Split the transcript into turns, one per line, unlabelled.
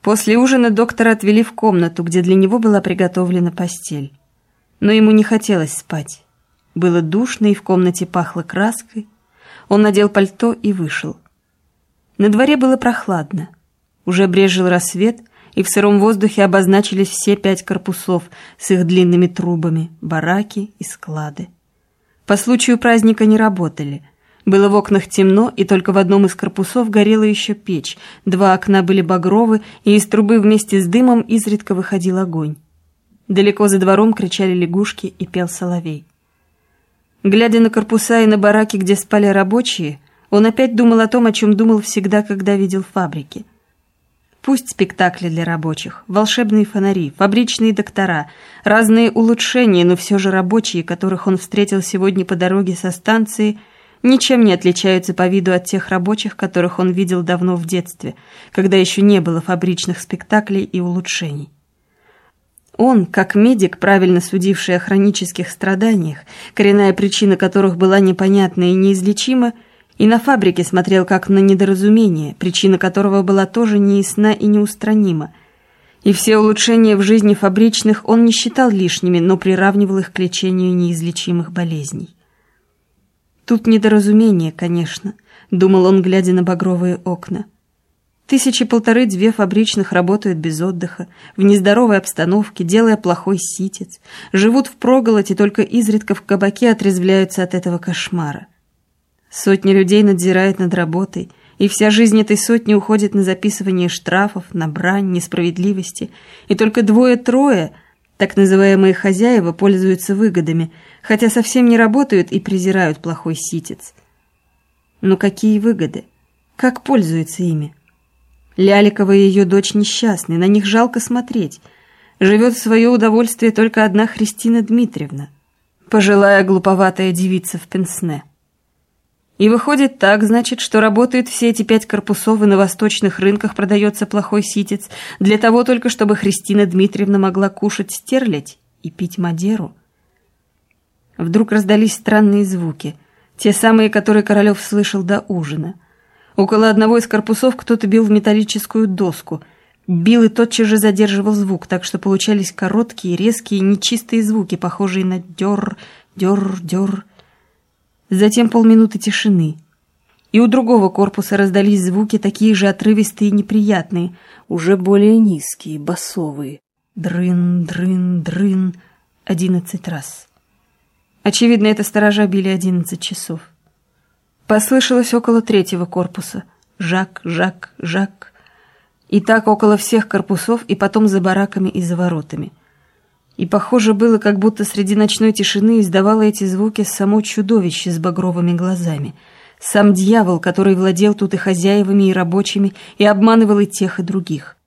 После ужина доктора отвели в комнату, где для него была приготовлена постель. Но ему не хотелось спать. Было душно, и в комнате пахло краской. Он надел пальто и вышел. На дворе было прохладно. Уже брезжил рассвет, и в сыром воздухе обозначились все 5 корпусов с их длинными трубами, бараки и склады. По случаю праздника не работали. Было в окнах темно, и только в одном из корпусов горела еще печь. 2 окна были багровы, и из трубы вместе с дымом изредка выходил огонь. Далеко за двором кричали лягушки и пел соловей. Глядя на корпуса и на бараки, где спали рабочие, он опять думал о том, о чем думал всегда, когда видел фабрики. Пусть спектакли для рабочих, волшебные фонари, фабричные доктора, разные улучшения, но все же рабочие, которых он встретил сегодня по дороге со станции, ничем не отличаются по виду от тех рабочих, которых он видел давно в детстве, когда еще не было фабричных спектаклей и улучшений. Он, как медик, правильно судивший о хронических страданиях, коренная причина которых была непонятна и неизлечима, и на фабрике смотрел как на недоразумение, причина которого была тоже неясна и неустранима. И все улучшения в жизни фабричных он не считал лишними, но приравнивал их к лечению неизлечимых болезней. Тут недоразумение, конечно, думал он, глядя на багровые окна. 1,5-2 фабричных работают без отдыха, в нездоровой обстановке, делая плохой ситец, живут впроголодь и только изредка в кабаке отрезвляются от этого кошмара. Сотни людей надзирают над работой, и вся жизнь этой сотни уходит на записывание штрафов, на брань, несправедливости, и только 2-3, так называемые хозяева, пользуются выгодами, хотя совсем не работают и презирают плохой ситец. Но какие выгоды? Как пользуются ими? Ляликова и ее дочь несчастны, на них жалко смотреть. Живет в свое удовольствие только одна Христина Дмитриевна, пожилая глуповатая девица в пенсне. И выходит так, значит, что работают все эти 5 корпусов, и на восточных рынках продается плохой ситец, для того только, чтобы Христина Дмитриевна могла кушать стерлядь и пить мадеру. Вдруг раздались странные звуки, те самые, которые Королев слышал до ужина. Около одного из корпусов кто-то бил в металлическую доску. Бил и тотчас же задерживал звук, так что получались короткие, резкие, нечистые звуки, похожие на дёр, дёр, дёр. Затем полминуты тишины. И у другого корпуса раздались звуки, такие же отрывистые и неприятные, уже более низкие, басовые. Дрын, дрын, дрын. 11 раз. Очевидно, это сторожа били 11 часов. Послышалось около 3-го корпуса. Жак, жак, жак. И так около всех корпусов, и потом за бараками и за воротами. И похоже было, как будто среди ночной тишины издавало эти звуки само чудовище с багровыми глазами. Сам дьявол, который владел тут и хозяевами, и рабочими, и обманывал и тех, и других.